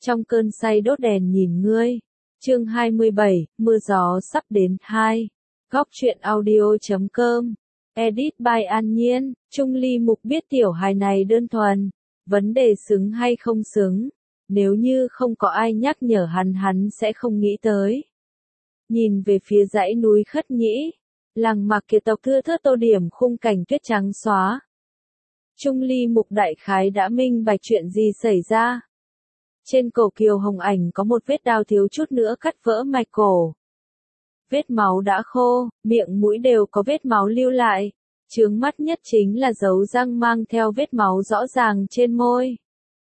trong cơn say đốt đèn nhìn ngươi. Chương 27, mưa gió sắp đến 2. Góc truyện audio.com. Edit by An Nhiên. Trung Ly Mục biết tiểu hài này đơn thuần. Vấn đề xứng hay không xứng. Nếu như không có ai nhắc nhở hắn sẽ không nghĩ tới. Nhìn về phía dãy núi Khất Nhĩ. Làng Mạc Kiệt tộc thưa thớt tô điểm khung cảnh tuyết trắng xóa. Trung Ly Mục đại khái đã minh bạch chuyện gì xảy ra. Trên cổ Kiều Hồng Ảnh có một vết đao thiếu chút nữa cắt vỡ mạch cổ. Vết máu đã khô, miệng mũi đều có vết máu lưu lại. Chướng mắt nhất chính là dấu răng mang theo vết máu rõ ràng trên môi.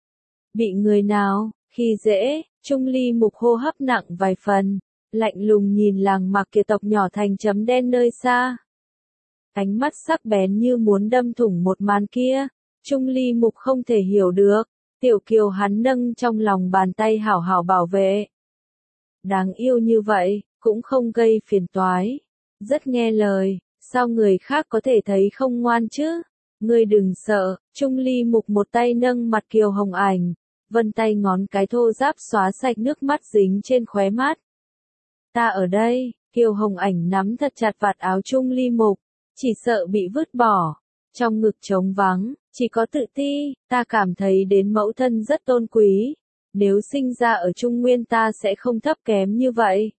Bị người nào, khi dễ, Trung Ly Mục hô hấp nặng vài phần, lạnh lùng nhìn làng Mạc Kiệt tộc nhỏ thành chấm đen nơi xa. Ánh mắt sắc bén như muốn đâm thủng một màn kia, Trung Ly Mục không thể hiểu được. Tiểu Kiều hắn nâng trong lòng bàn tay hảo hảo bảo vệ. Đáng yêu như vậy, cũng không gây phiền toái. Rất nghe lời, sao người khác có thể thấy không ngoan chứ? Ngươi đừng sợ, Trung Ly Mục một tay nâng mặt Kiều Hồng Ảnh, vân tay ngón cái thô ráp xóa sạch nước mắt dính trên khóe mắt. Ta ở đây, Kiều Hồng Ảnh nắm thật chặt vạt áo Trung Ly Mục, chỉ sợ bị vứt bỏ. Trong ngực trống vắng, chỉ có tự ti, ta cảm thấy đến mẫu thân rất tôn quý. Nếu sinh ra ở Trung Nguyên ta sẽ không thấp kém như vậy.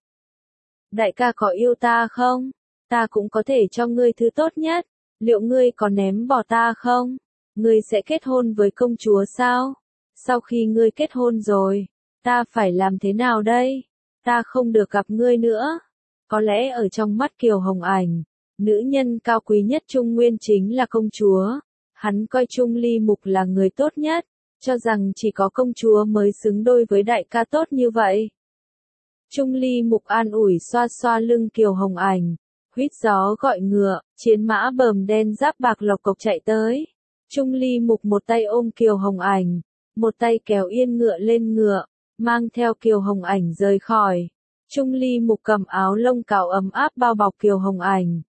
Đại ca có yêu ta không? Ta cũng có thể cho ngươi thứ tốt nhất. Liệu ngươi có ném bỏ ta không? Ngươi sẽ kết hôn với công chúa sao? Sau khi ngươi kết hôn rồi, ta phải làm thế nào đây? Ta không được gặp ngươi nữa. Có lẽ ở trong mắt Kiều Hồng Ảnh, nữ nhân cao quý nhất Trung Nguyên chính là công chúa. Hắn coi Trung Ly Mục là người tốt nhất, cho rằng chỉ có công chúa mới xứng đôi với đại ca tốt như vậy. Trung Ly Mục an ủi xoa xoa lưng Kiều Hồng Ảnh, huýt gió gọi ngựa, chiến mã bờm đen giáp bạc lộc cộc chạy tới. Trung Ly Mục một tay ôm Kiều Hồng Ảnh, một tay kéo yên ngựa lên ngựa, mang theo Kiều Hồng Ảnh rời khỏi. Trung Ly Mục cầm áo lông cào ấm áp bao bọc Kiều Hồng Ảnh.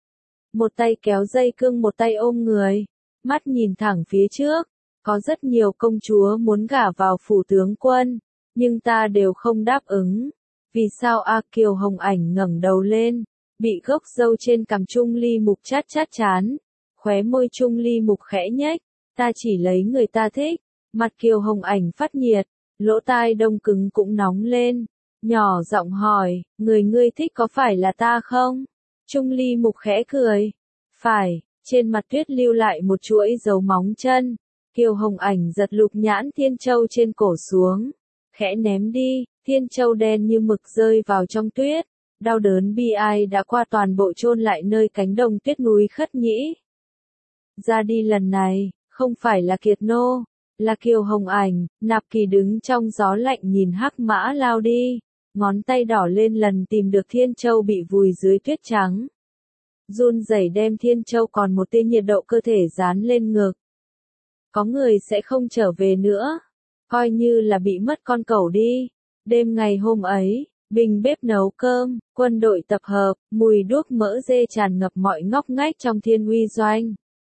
Một tay kéo dây cương một tay ôm người, mắt nhìn thẳng phía trước. Có rất nhiều công chúa muốn gả vào phủ tướng quân, nhưng ta đều không đáp ứng. Vì sao a? Kiều Hồng Ảnh ngẩng đầu lên, bị gốc râu trên cằm Trung Ly Mục chát chán. Khóe môi Trung Ly Mục khẽ nhếch, ta chỉ lấy người ta thích. Mặt Kiều Hồng Ảnh phát nhiệt, lỗ tai đông cứng cũng nóng lên, nhỏ giọng hỏi, người ngươi thích có phải là ta không? Trung Ly Mục khẽ cười, phải. Trên mặt tuyết lưu lại một chuỗi dấu móng chân. Kiều Hồng Ảnh giật lục nhãn thiên châu trên cổ xuống, khẽ ném đi, thiên châu đen như mực rơi vào trong tuyết. Đau đớn bi ai đã qua toàn bộ chôn lại nơi cánh đồng tuyết núi Khất Nhĩ. Ra đi lần này, không phải là Kiệt Nô, là Kiều Hồng Ảnh. Nạp Kỳ đứng trong gió lạnh nhìn hắc mã lao đi, ngón tay đỏ lên lần tìm được thiên châu bị vùi dưới tuyết trắng. Run rẩy đem thiên châu còn một tia nhiệt độ cơ thể dán lên ngực. Có người sẽ không trở về nữa, coi như là bị mất con cẩu đi. Đêm ngày hôm ấy, bình bếp nấu cơm, quân đội tập hợp, mùi đuốc mỡ dê tràn ngập mọi ngóc ngách trong Thiên Uy doanh.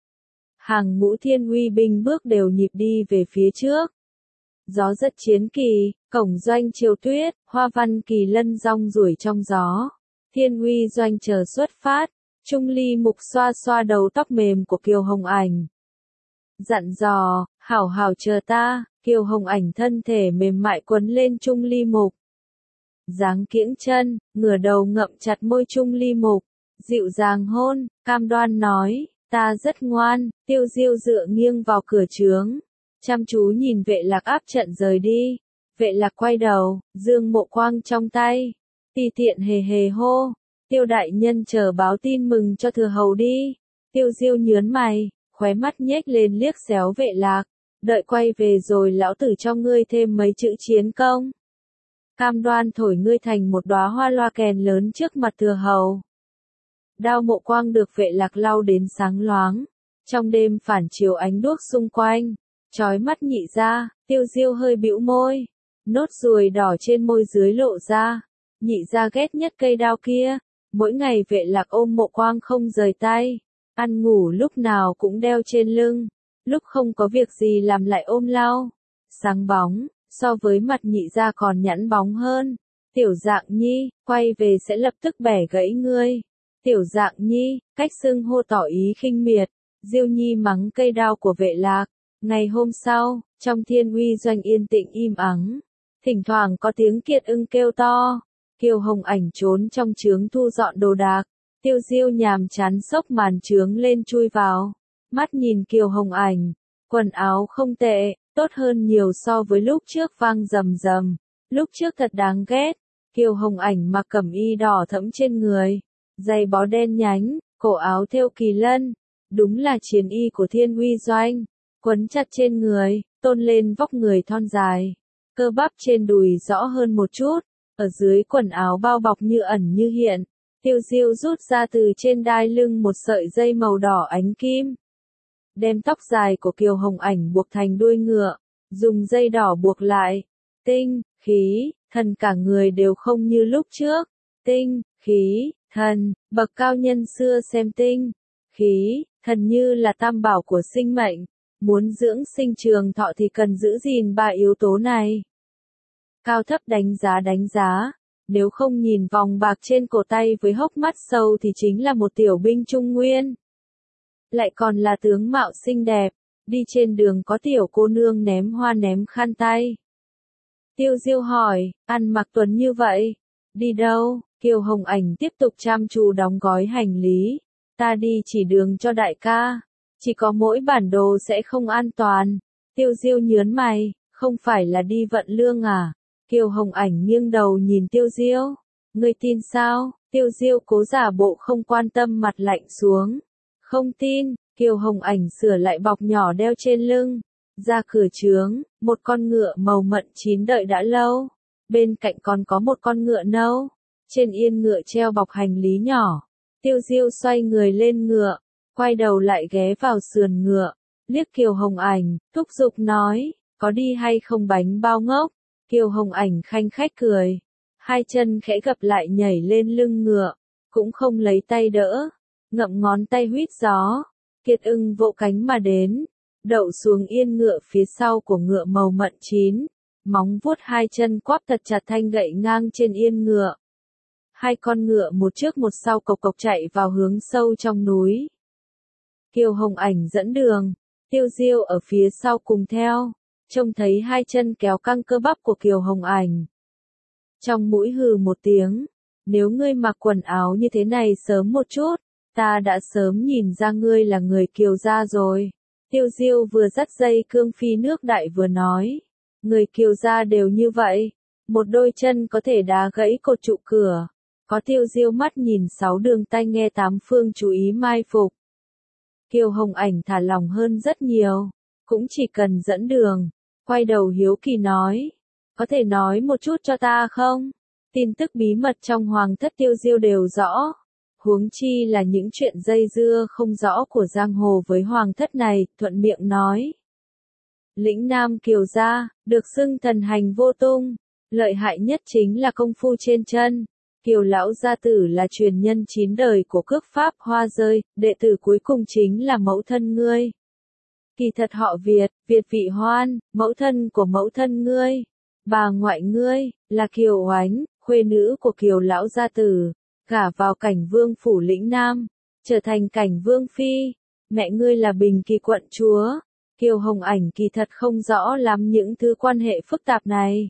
Hàng ngũ Thiên Uy binh bước đều nhịp đi về phía trước. Gió rất chiến kỳ, cổng doanh chiều tuyết, hoa văn kỳ lân rong ruổi trong gió. Thiên Uy doanh chờ xuất phát. Trung Ly Mục xoa xoa đầu tóc mềm của Kiều Hồng Ảnh. Dặn dò, hảo hảo chờ ta. Kiều Hồng Ảnh thân thể mềm mại quấn lên Trung Ly Mục. Dáng kiễng chân, ngửa đầu ngậm chặt môi Trung Ly Mục. Dịu dàng hôn, cam đoan nói, ta rất ngoan. Tiêu Diêu dựa nghiêng vào cửa trướng, chăm chú nhìn Vệ Lạc áp trận rời đi. Vệ Lạc quay đầu, dương mộ quang trong tay, tùy tiện hề hề hô. Tiêu đại nhân chờ báo tin mừng cho thừa hầu đi. Tiêu Diêu nhướng mày, khóe mắt nhếch lên liếc xéo Vệ Lạc. Đợi quay về rồi lão tử cho ngươi thêm mấy chữ chiến công. Cam đoan thổi ngươi thành một đóa hoa loa kèn lớn trước mặt thừa hầu. Đao mộ quang được Vệ Lạc lau đến sáng loáng. Trong đêm phản chiếu ánh đuốc xung quanh, chói mắt nhị ra. Tiêu Diêu hơi bĩu môi, nốt ruồi đỏ trên môi dưới lộ ra. Nhị ra ghét nhất cây đao kia. Mỗi ngày Vệ Lạc ôm mộ quang không rời tay, ăn ngủ lúc nào cũng đeo trên lưng, lúc không có việc gì làm lại ôm lau. Sáng bóng, so với mặt nhị gia còn nhẵn bóng hơn. Tiểu Dạng Nhi, quay về sẽ lập tức bẻ gãy ngươi. Tiểu Dạng Nhi, cách xưng hô tỏ ý khinh miệt. Diêu Nhi mắng cây đao của Vệ Lạc. Ngày hôm sau, trong Thiên Uy doanh yên tĩnh im ắng. Thỉnh thoảng có tiếng Kiệt Ưng kêu to. Kiều Hồng Ảnh trốn trong trướng thu dọn đồ đạc. Tiêu Diêu nhàm chán xốc màn trướng lên chui vào. Mắt nhìn Kiều Hồng Ảnh. Quần áo không tệ, tốt hơn nhiều so với lúc trước vang rầm rầm. Lúc trước thật đáng ghét. Kiều Hồng Ảnh mặc cẩm y đỏ thẫm trên người. Giày bó đen nhánh, cổ áo thêu kỳ lân. Đúng là chiến y của Thiên Uy doanh. Quấn chặt trên người, tôn lên vóc người thon dài. Cơ bắp trên đùi rõ hơn một chút. Ở dưới quần áo bao bọc như ẩn như hiện. Tiêu Diêu rút ra từ trên đai lưng một sợi dây màu đỏ ánh kim. Đem tóc dài của Kiều Hồng Ảnh buộc thành đuôi ngựa. Dùng dây đỏ buộc lại. Tinh, khí, thần cả người đều không như lúc trước. Tinh, khí, thần, bậc cao nhân xưa xem tinh, khí, thần như là tam bảo của sinh mệnh. Muốn dưỡng sinh trường thọ thì cần giữ gìn ba yếu tố này. Cao thấp đánh giá. Nếu không nhìn vòng bạc trên cổ tay với hốc mắt sâu thì chính là một tiểu binh trung nguyên. Lại còn là tướng mạo xinh đẹp, đi trên đường có tiểu cô nương ném hoa ném khăn tay. Tiêu Diêu hỏi, ăn mặc tuấn như vậy, đi đâu? Kiều Hồng Ảnh tiếp tục chăm chú đóng gói hành lý. Ta đi chỉ đường cho đại ca, chỉ có mỗi bản đồ sẽ không an toàn. Tiêu Diêu nhớn mày, không phải là đi vận lương à? Kiều Hồng Ảnh nghiêng đầu nhìn Tiêu Diêu. Ngươi tin sao? Tiêu Diêu cố giả bộ không quan tâm mặt lạnh xuống. Không tin. Kiều Hồng Ảnh sửa lại bọc nhỏ đeo trên lưng. Ra cửa trướng, một con ngựa màu mận chín đợi đã lâu. Bên cạnh còn có một con ngựa nâu. Trên yên ngựa treo bọc hành lý nhỏ. Tiêu Diêu xoay người lên ngựa, quay đầu lại ghé vào sườn ngựa, liếc Kiều Hồng Ảnh, thúc giục nói, có đi hay không bánh bao ngốc? Kiều Hồng Ảnh khanh khách cười, hai chân khẽ gập lại nhảy lên lưng ngựa, cũng không lấy tay đỡ, ngậm ngón tay huýt gió. Kiệt Ưng vỗ cánh mà đến, đậu xuống yên ngựa phía sau của ngựa màu mận chín, móng vuốt hai chân quắp thật chặt thanh gậy ngang trên yên ngựa. Hai con ngựa một trước một sau cộc cộc chạy vào hướng sâu trong núi. Kiều Hồng Ảnh dẫn đường, Tiêu Diêu ở phía sau cùng theo, trông thấy hai chân kéo căng cơ bắp của Kiều Hồng Ảnh. Trong mũi hừ một tiếng, nếu ngươi mặc quần áo như thế này sớm một chút, ta đã sớm nhìn ra ngươi là người Kiều gia rồi. Tiêu Diêu vừa dắt dây cương phi nước đại vừa nói, người Kiều gia đều như vậy, một đôi chân có thể đá gãy cột trụ cửa. Có Tiêu Diêu mắt nhìn sáu đường tai nghe tám phương chú ý mai phục. Kiều Hồng Ảnh thả lòng hơn rất nhiều, cũng chỉ cần dẫn đường. Quay đầu hiếu kỳ nói, có thể nói một chút cho ta không? Tin tức bí mật trong hoàng thất Tiêu Diêu đều rõ. Huống chi là những chuyện dây dưa không rõ của giang hồ với hoàng thất này, thuận miệng nói. Lĩnh Nam Kiều gia, được xưng thần hành vô tung, lợi hại nhất chính là công phu trên chân. Kiều lão gia tử là truyền nhân 9 đời của cước pháp Hoa Rơi, đệ tử cuối cùng chính là mẫu thân ngươi. Kỳ thật họ Việt, Việt Vị Hoan, mẫu thân của mẫu thân ngươi. Bà ngoại ngươi, là Kiều Oánh, khuê nữ của Kiều lão gia tử, gả vào Cảnh Vương phủ Lĩnh Nam, trở thành Cảnh Vương phi. Mẹ ngươi là Bình Kỳ quận chúa. Kiều Hồng Ảnh kỳ thật không rõ lắm những thứ quan hệ phức tạp này.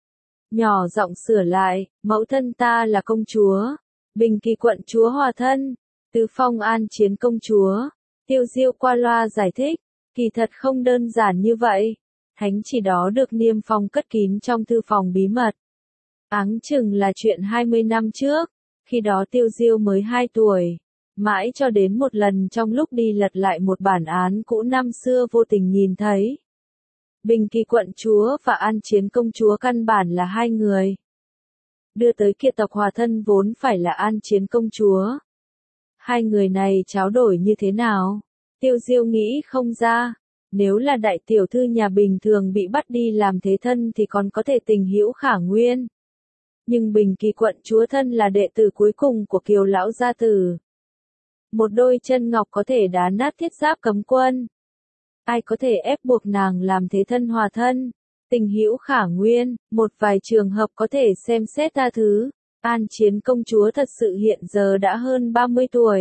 Nhỏ giọng sửa lại, mẫu thân ta là công chúa, Bình Kỳ quận chúa hòa thân, Tứ Phong An Chiến công chúa. Tiêu Diêu qua loa giải thích, kỳ thật không đơn giản như vậy, thánh chỉ đó được niêm phong cất kín trong thư phòng bí mật. Áng chừng là chuyện 20 năm trước, khi đó Tiêu Diêu mới 2 tuổi, mãi cho đến một lần trong lúc đi lật lại một bản án cũ năm xưa vô tình nhìn thấy. Bình Kỳ quận chúa và An Chiến công chúa căn bản là hai người. Đưa tới Kiệt tộc hòa thân vốn phải là An Chiến công chúa. Hai người này tráo đổi như thế nào? Tiêu Diêu nghĩ không ra. Nếu là đại tiểu thư nhà bình thường bị bắt đi làm thế thân thì còn có thể tình hữu khả nguyên. Nhưng Bình Kỳ quận chúa thân là đệ tử cuối cùng của Kiều lão gia tử. Một đôi chân ngọc có thể đá nát thiết giáp cấm quân. Ai có thể ép buộc nàng làm thế thân hòa thân? Tình hữu khả nguyên, một vài trường hợp có thể xem xét tha thứ. An Chiến công chúa thật sự hiện giờ đã hơn 30 tuổi.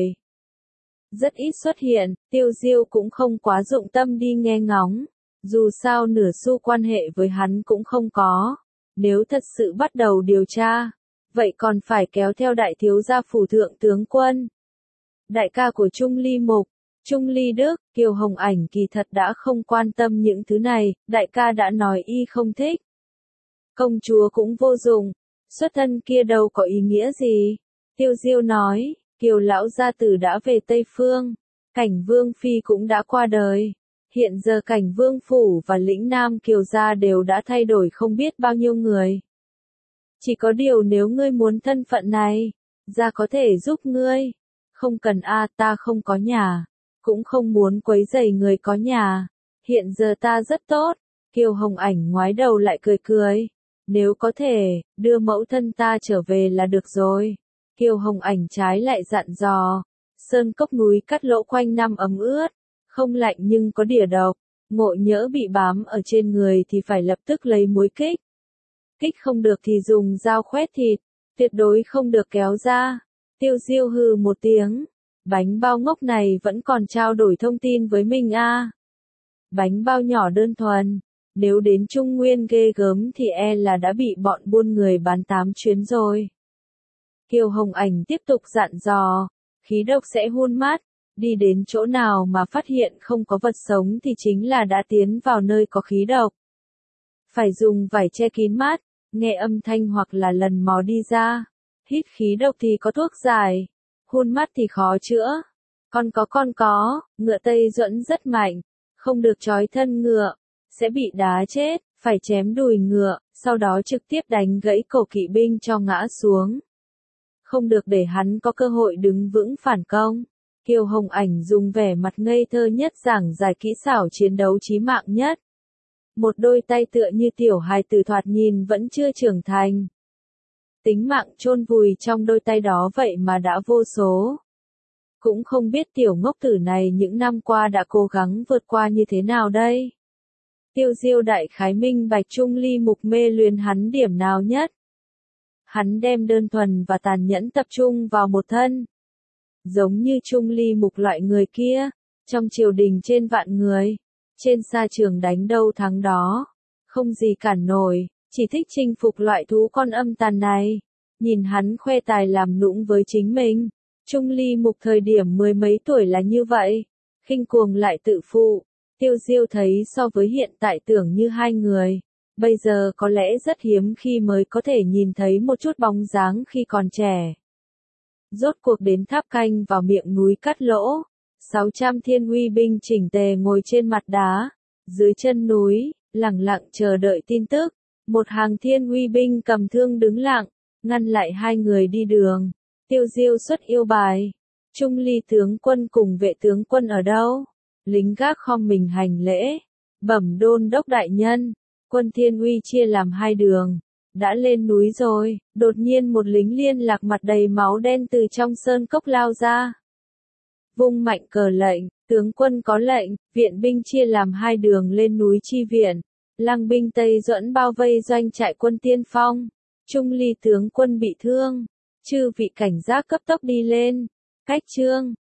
Rất ít xuất hiện, Tiêu Diêu cũng không quá dụng tâm đi nghe ngóng. Dù sao nửa xu quan hệ với hắn cũng không có. Nếu thật sự bắt đầu điều tra, vậy còn phải kéo theo đại thiếu gia phủ thượng tướng quân. Đại ca của Trung Ly Mục, Trung Ly Đức, Kiều Hồng Ảnh kỳ thật đã không quan tâm những thứ này, đại ca đã nói y không thích. Công chúa cũng vô dụng, xuất thân kia đâu có ý nghĩa gì. Tiêu Diêu nói, Kiều lão gia tử đã về Tây Phương, Cảnh Vương Phi cũng đã qua đời. Hiện giờ Cảnh Vương Phủ và lĩnh Nam Kiều gia đều đã thay đổi không biết bao nhiêu người. Chỉ có điều nếu ngươi muốn thân phận này, gia có thể giúp ngươi. Không cần ta không có nhà, cũng không muốn quấy rầy người có nhà. Hiện giờ ta rất tốt. Kiều Hồng Ảnh ngoái đầu lại cười cười. Nếu có thể, đưa mẫu thân ta trở về là được rồi. Kiều Hồng Ảnh trái lại dặn dò. Sơn cốc núi cắt lỗ quanh năm ấm ướt, không lạnh nhưng có đỉa độc. Ngộ nhỡ bị bám ở trên người thì phải lập tức lấy muối kích. Kích không được thì dùng dao khoét thịt, tuyệt đối không được kéo ra. Tiêu Diêu hừ một tiếng. Bánh bao ngốc này vẫn còn trao đổi thông tin với mình Bánh bao nhỏ đơn thuần. Nếu đến Trung Nguyên ghê gớm thì là đã bị bọn buôn người bán 8 chuyến rồi. Kiều Hồng Ảnh tiếp tục dặn dò. Khí độc sẽ hun mát. Đi đến chỗ nào mà phát hiện không có vật sống thì chính là đã tiến vào nơi có khí độc. Phải dùng vải che kín mắt, nghe âm thanh hoặc là lần mò đi ra. Hít khí độc thì có thuốc giải, hun mắt thì khó chữa. Con có, ngựa Tây Duẫn rất mạnh, không được trói thân ngựa, sẽ bị đá chết, phải chém đùi ngựa, sau đó trực tiếp đánh gãy cổ kỵ binh cho ngã xuống. Không được để hắn có cơ hội đứng vững phản công. Kiều Hồng Ảnh dùng vẻ mặt ngây thơ nhất giảng giải kỹ xảo chiến đấu chí mạng nhất. Một đôi tay tựa như tiểu hài tử thoạt nhìn vẫn chưa trưởng thành. Tính mạng chôn vùi trong đôi tay đó vậy mà đã vô số. Cũng không biết tiểu ngốc tử này những năm qua đã cố gắng vượt qua như thế nào đây. Tiêu Diêu đại khái minh bạch Trung Ly Mục mê luyến hắn điểm nào nhất. Hắn đem đơn thuần và tàn nhẫn tập trung vào một thân. Giống như Trung Ly Mục loại người kia, trong triều đình trên vạn người, trên sa trường đánh đâu thắng đó, không gì cản nổi, chỉ thích chinh phục loại thú con âm tàn này. Nhìn hắn khoe tài làm nũng với chính mình, Trung Ly Mục thời điểm 10 mấy tuổi là như vậy, khinh cuồng lại tự phụ. Tiêu Diêu thấy so với hiện tại tưởng như hai người, bây giờ có lẽ rất hiếm khi mới có thể nhìn thấy một chút bóng dáng khi còn trẻ. Rốt cuộc đến tháp canh vào miệng núi Cắt Lỗ, 600 thiên uy binh chỉnh tề ngồi trên mặt đá, dưới chân núi, lặng lặng chờ đợi tin tức. Một hàng thiên uy binh cầm thương đứng lặng, ngăn lại hai người đi đường. Tiêu Diêu xuất yêu bài. Trung Ly tướng quân cùng vệ tướng quân ở đâu? Lính gác khom mình hành lễ. Bẩm đôn đốc đại nhân, quân thiên uy chia làm hai đường. Đã lên núi rồi, đột nhiên một lính liên lạc mặt đầy máu đen từ trong sơn cốc lao ra. Vung mạnh cờ lệnh, tướng quân có lệnh, viện binh chia làm hai đường lên núi chi viện. Lăng binh Tây Duẫn bao vây doanh trại quân tiên phong. Trung Ly tướng quân bị thương. Chư vị cảnh giác cấp tốc đi lên. Cách trương.